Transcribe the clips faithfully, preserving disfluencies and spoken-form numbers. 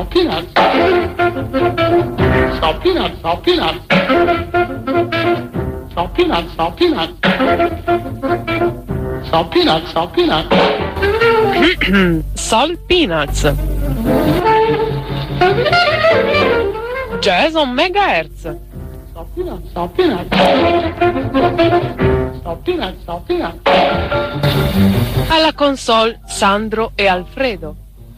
peanuts. Salt peanuts, salt peanuts. Salt peanuts, salt peanuts. Salt peanuts, salt peanuts. Salt peanuts. Jazz on megahertz. Salt peanuts, salt peanuts. Salt peanuts, salt peanuts. Alla console Sandro e Alfredo.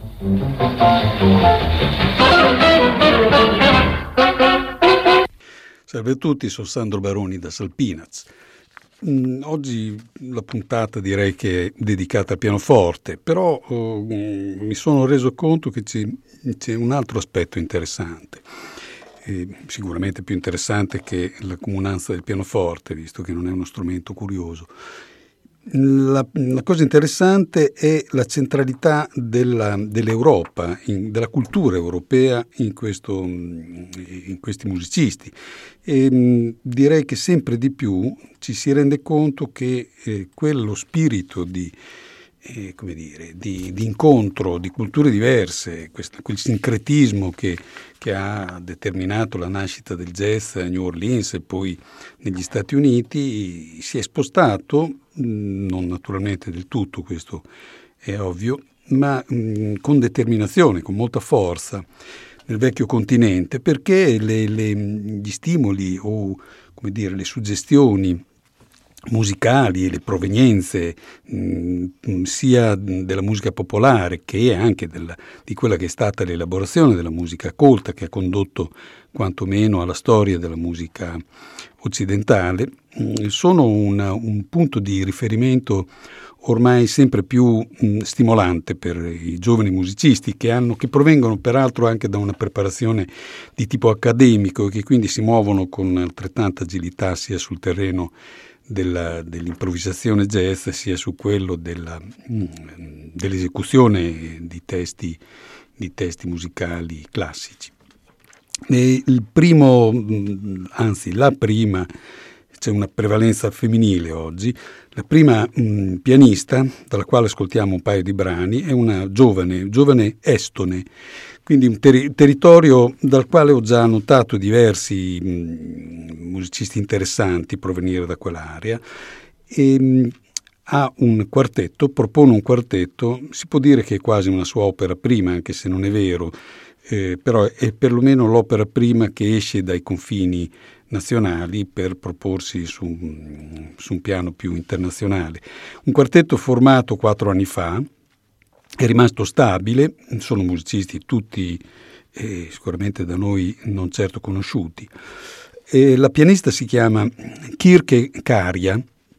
Salve a tutti, sono Sandro Baroni da Salt Peanuts. Mm, oggi la puntata direi che è dedicata al pianoforte, però oh, mi sono reso conto che c'è, c'è un altro aspetto interessante, eh, sicuramente più interessante che la comunanza del pianoforte, visto che non è uno strumento curioso. La, la cosa interessante è la centralità della, dell'Europa, in, della cultura europea in, questo, in questi musicisti. E, mh, direi che sempre di più ci si rende conto che eh, quello spirito di, eh, come dire, di, di incontro di culture diverse, questo, quel sincretismo che, che ha determinato la nascita del jazz a New Orleans e poi negli Stati Uniti, si è spostato, non naturalmente del tutto, questo è ovvio, ma mh, con determinazione, con molta forza nel vecchio continente, perché le, le, gli stimoli o come dire, le suggestioni musicali e le provenienze mh, sia della musica popolare che anche della, di quella che è stata l'elaborazione della musica colta, che ha condotto quantomeno alla storia della musica occidentale, mh, sono una, un punto di riferimento ormai sempre più mh, stimolante per i giovani musicisti che, hanno, che provengono peraltro anche da una preparazione di tipo accademico e che quindi si muovono con altrettanta agilità sia sul terreno della, dell'improvvisazione jazz sia su quello della, mh, dell'esecuzione di testi, di testi musicali classici. E il primo, mh, anzi la prima, c'è una prevalenza femminile oggi, la prima mh, pianista, dalla quale ascoltiamo un paio di brani, è una giovane, giovane estone, quindi un ter- territorio dal quale ho già notato diversi mh, musicisti interessanti provenire da quell'area, e mh, ha un quartetto, propone un quartetto, si può dire che è quasi una sua opera prima, anche se non è vero, eh, però è perlomeno l'opera prima che esce dai confini nazionali per proporsi su, su un piano più internazionale. Un quartetto formato quattro anni fa, è rimasto stabile, sono musicisti tutti eh, sicuramente da noi non certo conosciuti. E la pianista si chiama Kirke Käärijä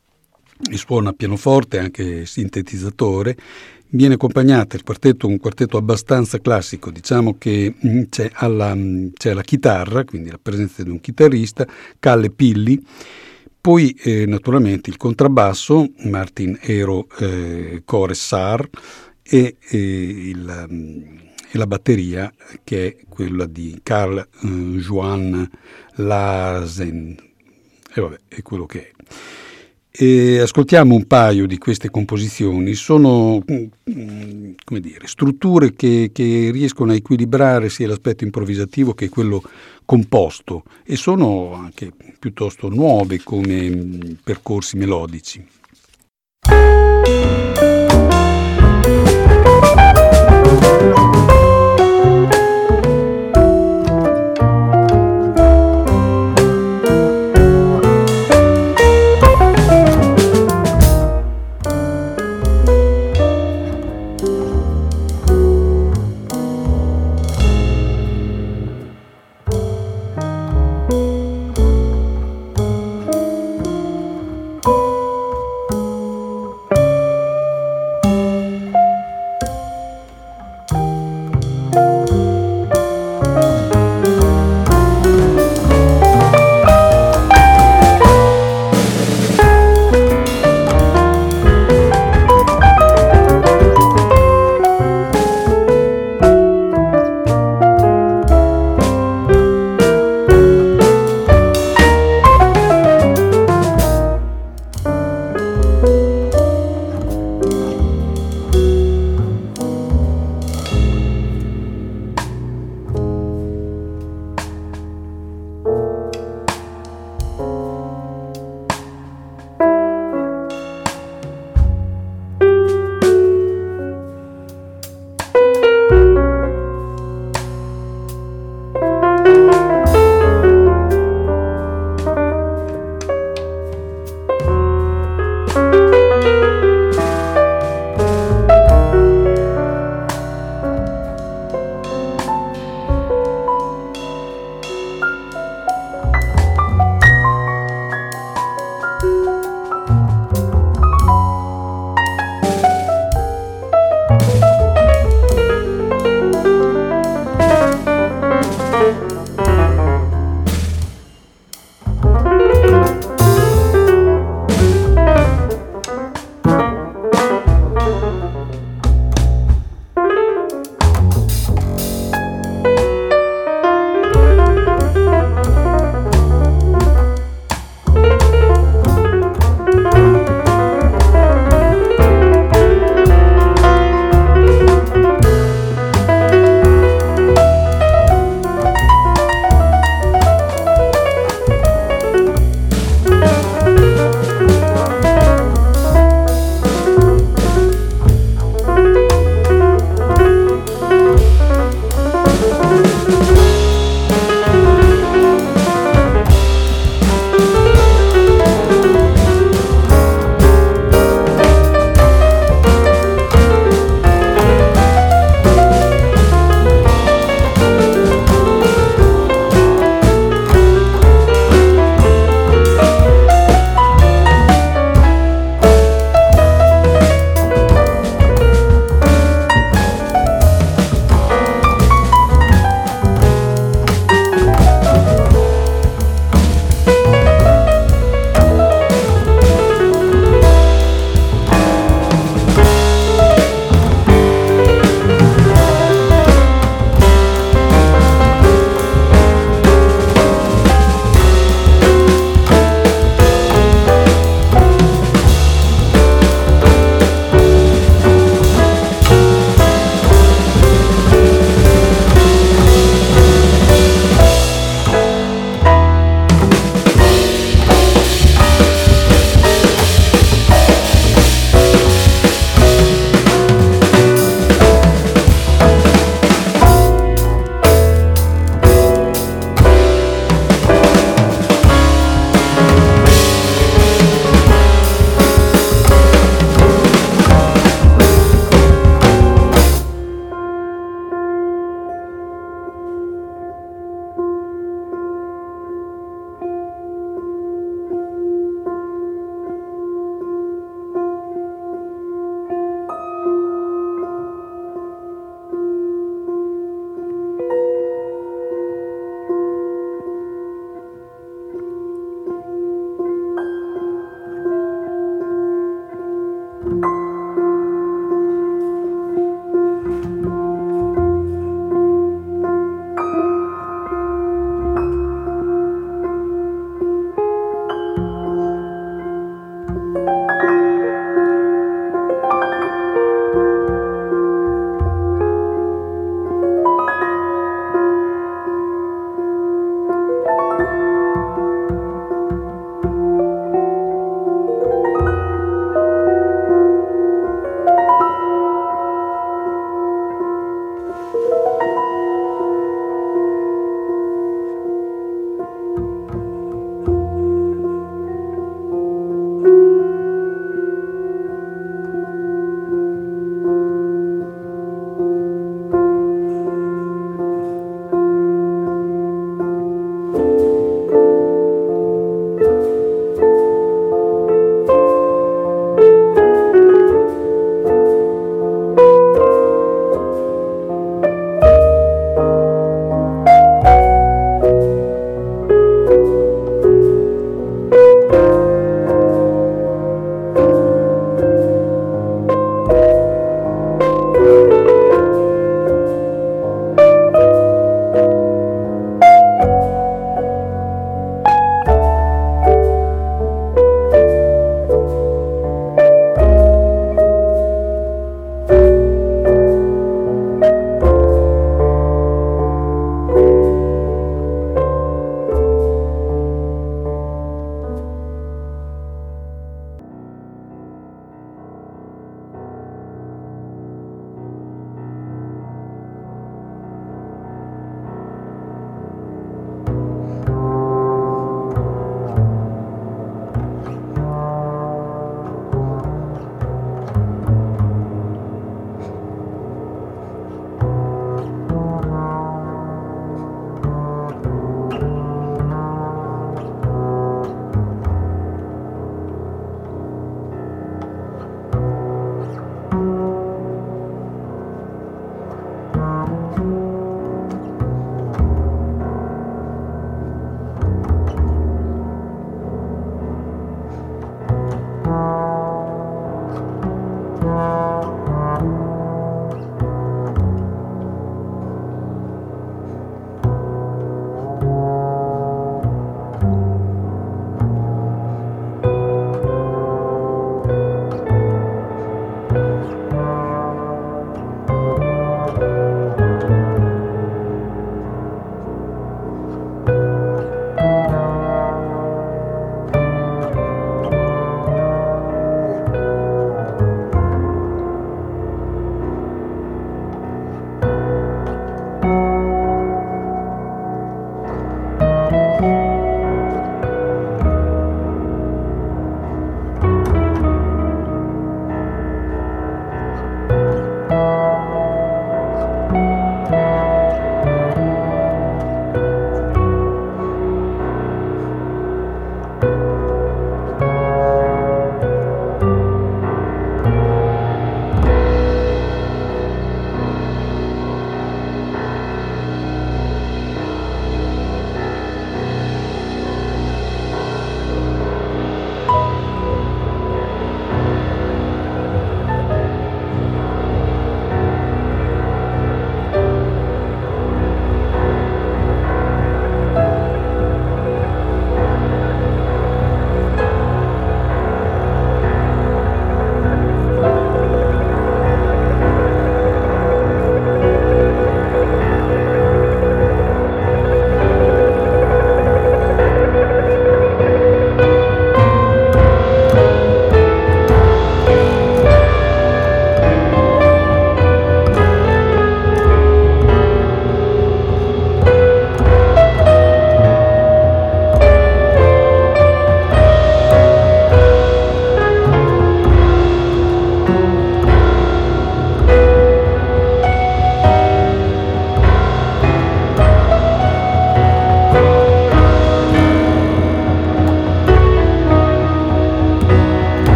e suona pianoforte, anche sintetizzatore. Viene accompagnata il quartetto, un quartetto abbastanza classico, diciamo che mh, c'è, alla, mh, c'è la chitarra, quindi la presenza di un chitarrista, Kalle Pilli, poi eh, naturalmente il contrabbasso, Martin Eero eh, Koresaar, e, e, il, um, e la batteria che è quella di Carl uh, Johan Larsen, e vabbè, è quello che è. E ascoltiamo un paio di queste composizioni, sono come dire, strutture che, che riescono a equilibrare sia l'aspetto improvvisativo che quello composto e sono anche piuttosto nuove come percorsi melodici.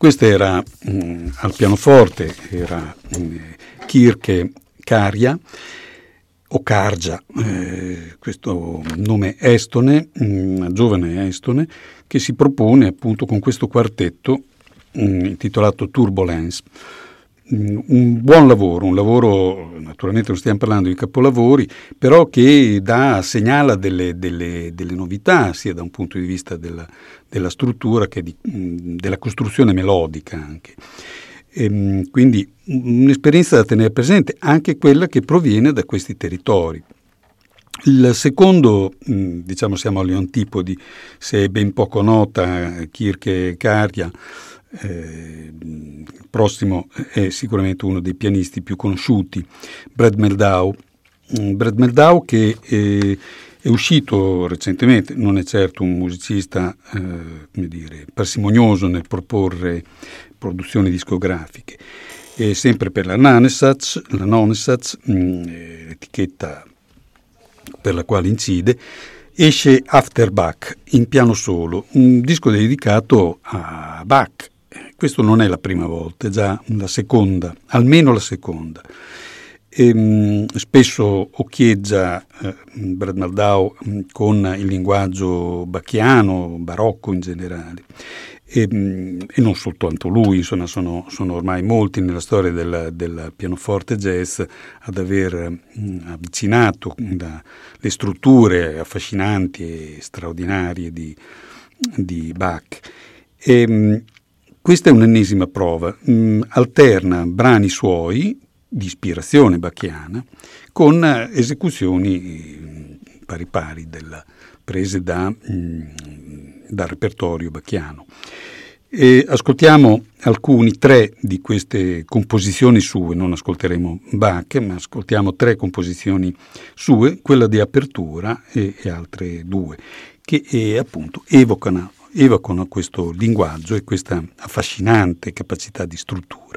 Questo era mh, al pianoforte, era mh, Kirke Käärijä, o Karja, eh, questo nome estone, mh, giovane estone, che si propone appunto con questo quartetto mh, intitolato Turbulence. Mh, un buon lavoro, un lavoro, naturalmente non stiamo parlando di capolavori, però che dà, segnala delle, delle, delle novità, sia da un punto di vista della, della struttura che di, mh, della costruzione melodica anche. E, quindi un'esperienza da tenere presente, anche quella che proviene da questi territori. Il secondo, diciamo siamo agli antipodi, se è ben poco nota Kirke Käärijä, eh, il prossimo è sicuramente uno dei pianisti più conosciuti, Brad Meldau. Brad Meldau che eh, è uscito recentemente, non è certo un musicista eh, come dire, parsimonioso nel proporre produzioni discografiche, e sempre per la Nanesatz, la Nonesatz, l'etichetta per la quale incide, esce After Bach in piano solo, un disco dedicato a Bach. Questo non è la prima volta, è già la seconda, almeno la seconda. E, mh, spesso occhieggia eh, Brad Meldau con il linguaggio bacchiano, barocco in generale. E, e non soltanto lui, insomma, sono, sono ormai molti nella storia del, del pianoforte jazz ad aver mh, avvicinato da, le strutture affascinanti e straordinarie di, di Bach. E, mh, questa è un'ennesima prova, mh, alterna brani suoi di ispirazione bacchiana con esecuzioni pari pari della, prese da, mh, dal repertorio bacchiano. E ascoltiamo alcuni, tre di queste composizioni sue, non ascolteremo Bach, ma ascoltiamo tre composizioni sue, quella di apertura e, e altre due, che eh, appunto evocano, evocano questo linguaggio e questa affascinante capacità di struttura.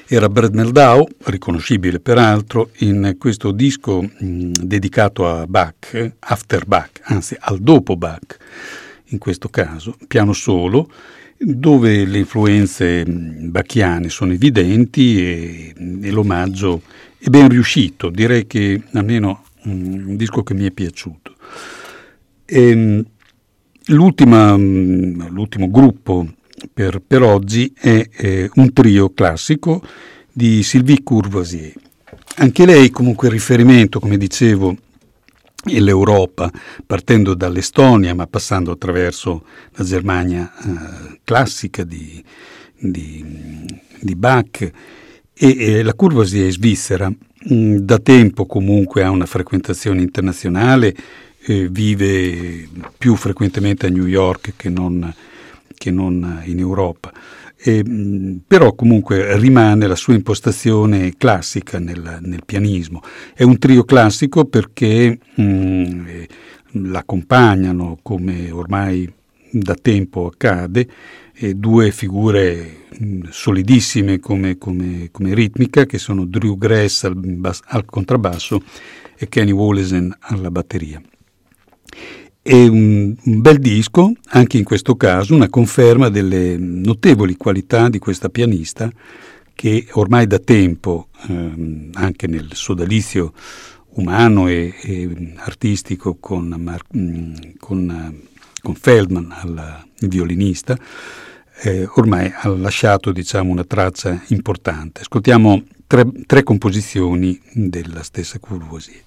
era Brad Meldau, riconoscibile peraltro, in questo disco mh, dedicato a Bach, After Bach, anzi al dopo Bach, in questo caso, piano solo, dove le influenze bachiane sono evidenti e, e l'omaggio è ben riuscito, direi che almeno um, un disco che mi è piaciuto. E, l'ultima, um, l'ultimo gruppo per, per oggi è eh, un trio classico di Sylvie Courvoisier. Anche lei comunque riferimento, come dicevo, e l'Europa, partendo dall'Estonia ma passando attraverso la Germania eh, classica di, di, di Bach, e, e la Courvoisier è svizzera, mh, da tempo comunque ha una frequentazione internazionale, eh, vive più frequentemente a New York che non, che non in Europa. E, mh, però comunque rimane la sua impostazione classica nel, nel pianismo. È un trio classico perché mh, eh, l'accompagnano, come ormai da tempo accade, eh, due figure mh, solidissime come, come, come ritmica, che sono Drew Grass al, bas- al contrabbasso e Kenny Wollesen alla batteria. È un, un bel disco, anche in questo caso una conferma delle notevoli qualità di questa pianista che ormai da tempo, ehm, anche nel sodalizio umano e, e artistico con, Mar- con, con Feldman, al, il violinista, eh, ormai ha lasciato, diciamo, una traccia importante. Ascoltiamo tre, tre composizioni della stessa Courvoisier.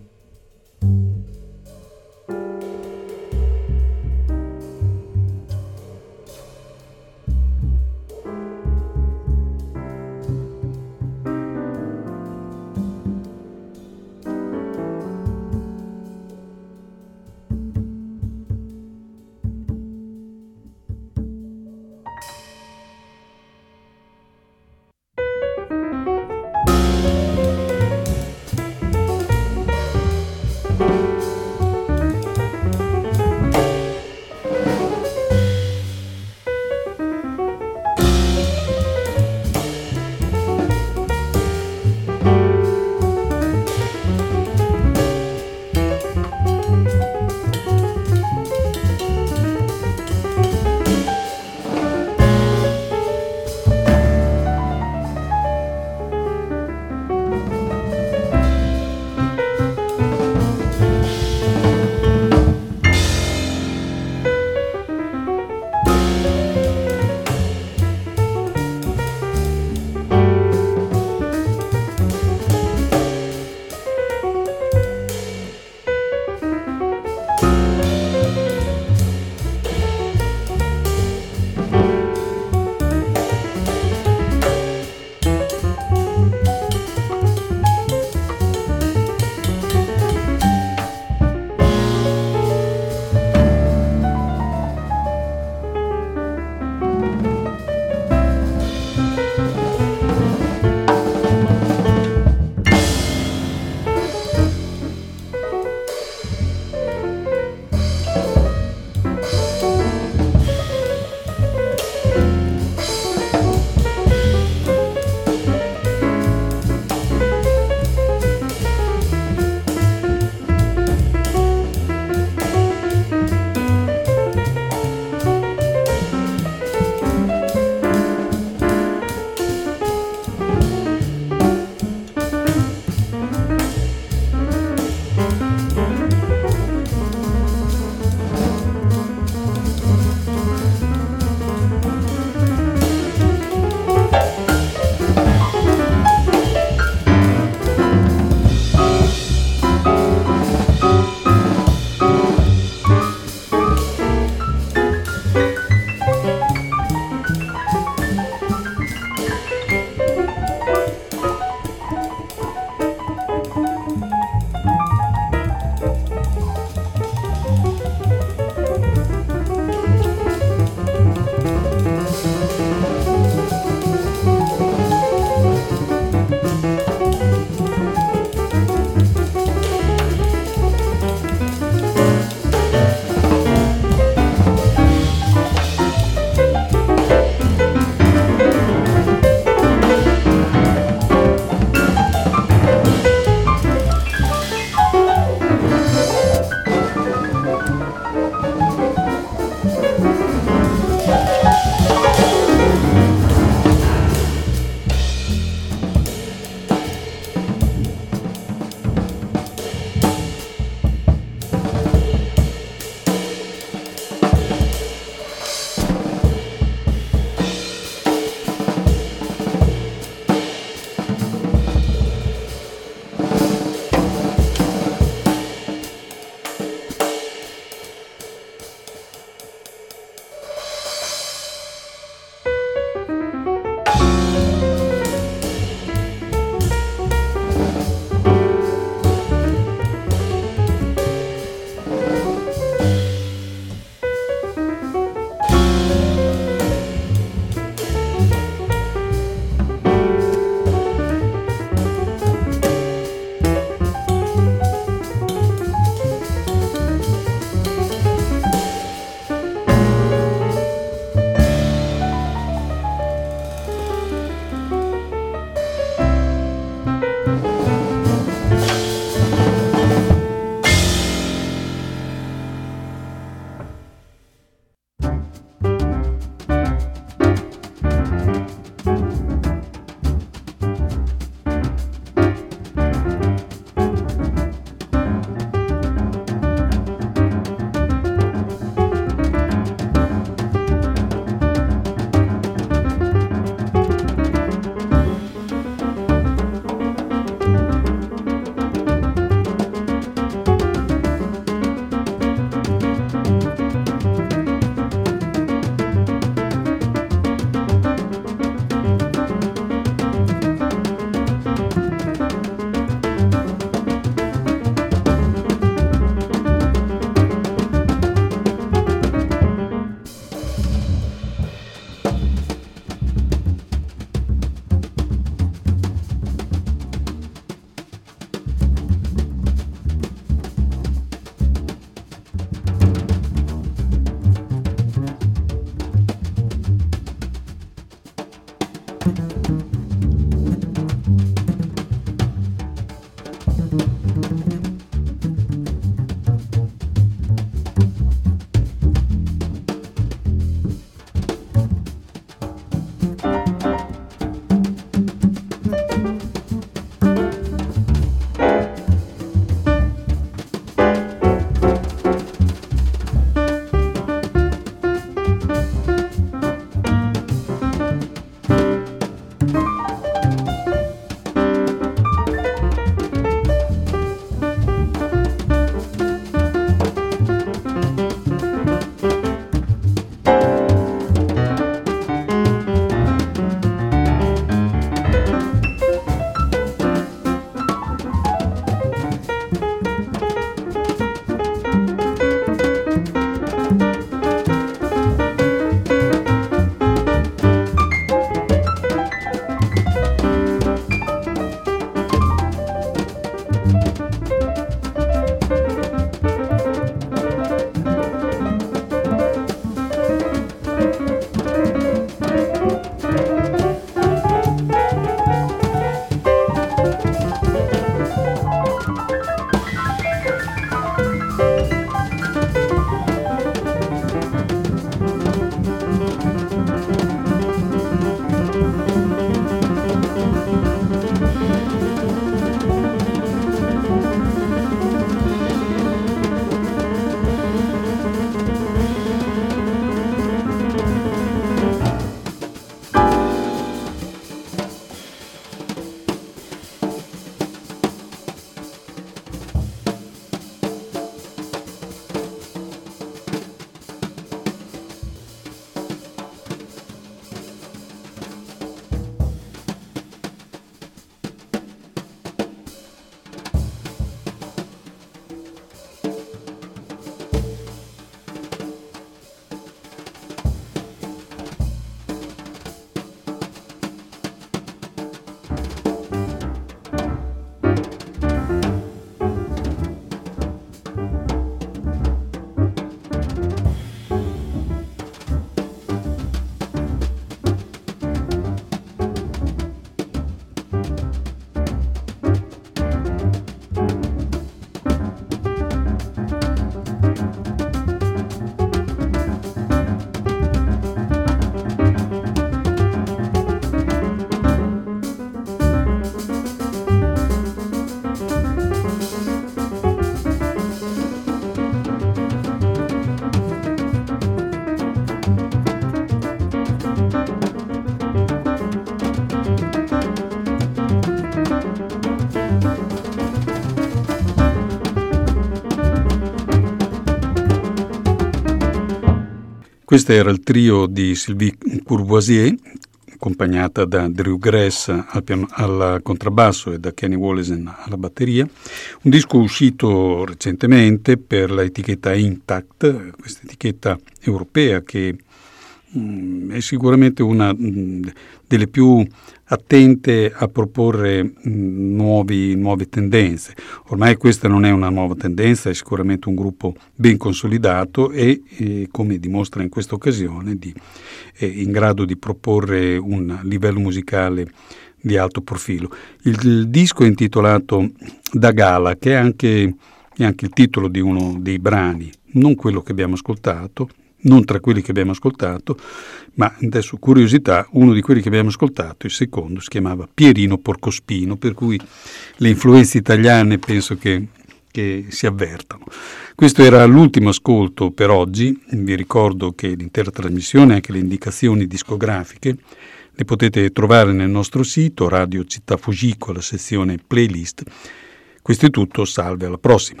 Questo era il trio di Sylvie Courvoisier, accompagnata da Drew Grass al, piano, al contrabbasso e da Kenny Wollesen alla batteria. Un disco uscito recentemente per l'etichetta Intact, questa etichetta europea che mh, è sicuramente una mh, delle più attente a proporre mh, nuovi, nuove tendenze. Ormai questa non è una nuova tendenza, è sicuramente un gruppo ben consolidato e, eh, come dimostra in questa occasione, di, è in grado di proporre un livello musicale di alto profilo. Il, il disco è intitolato Da Gala, che è anche, è anche il titolo di uno dei brani, non quello che abbiamo ascoltato, non tra quelli che abbiamo ascoltato, ma adesso curiosità, uno di quelli che abbiamo ascoltato, il secondo, si chiamava Pierino Porcospino, per cui le influenze italiane penso che, che si avvertano. Questo era l'ultimo ascolto per oggi. Vi ricordo che l'intera trasmissione, anche le indicazioni discografiche, le potete trovare nel nostro sito Radio Città Fugico, la sezione playlist. Questo è tutto, salve, alla prossima.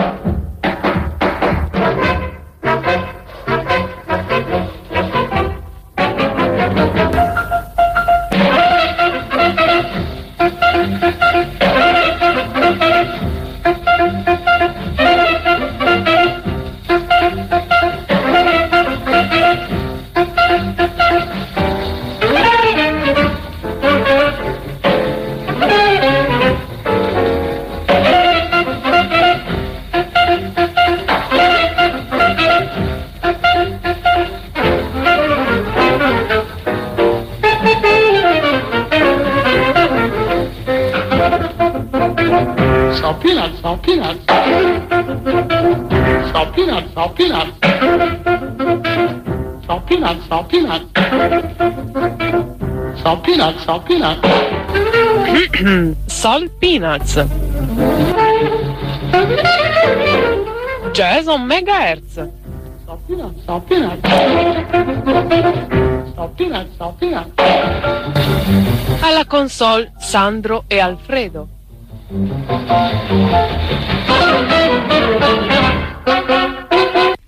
Salt peanuts, salt peanuts. Salt peanuts, salt peanuts. Salt peanuts, salt peanuts. Salt peanuts, salt peanuts. Salt Peanuts. Jazz on Megahertz. Salt peanuts, salt peanuts. Salt peanuts, salt peanuts. Alla console Sandro e Alfredo.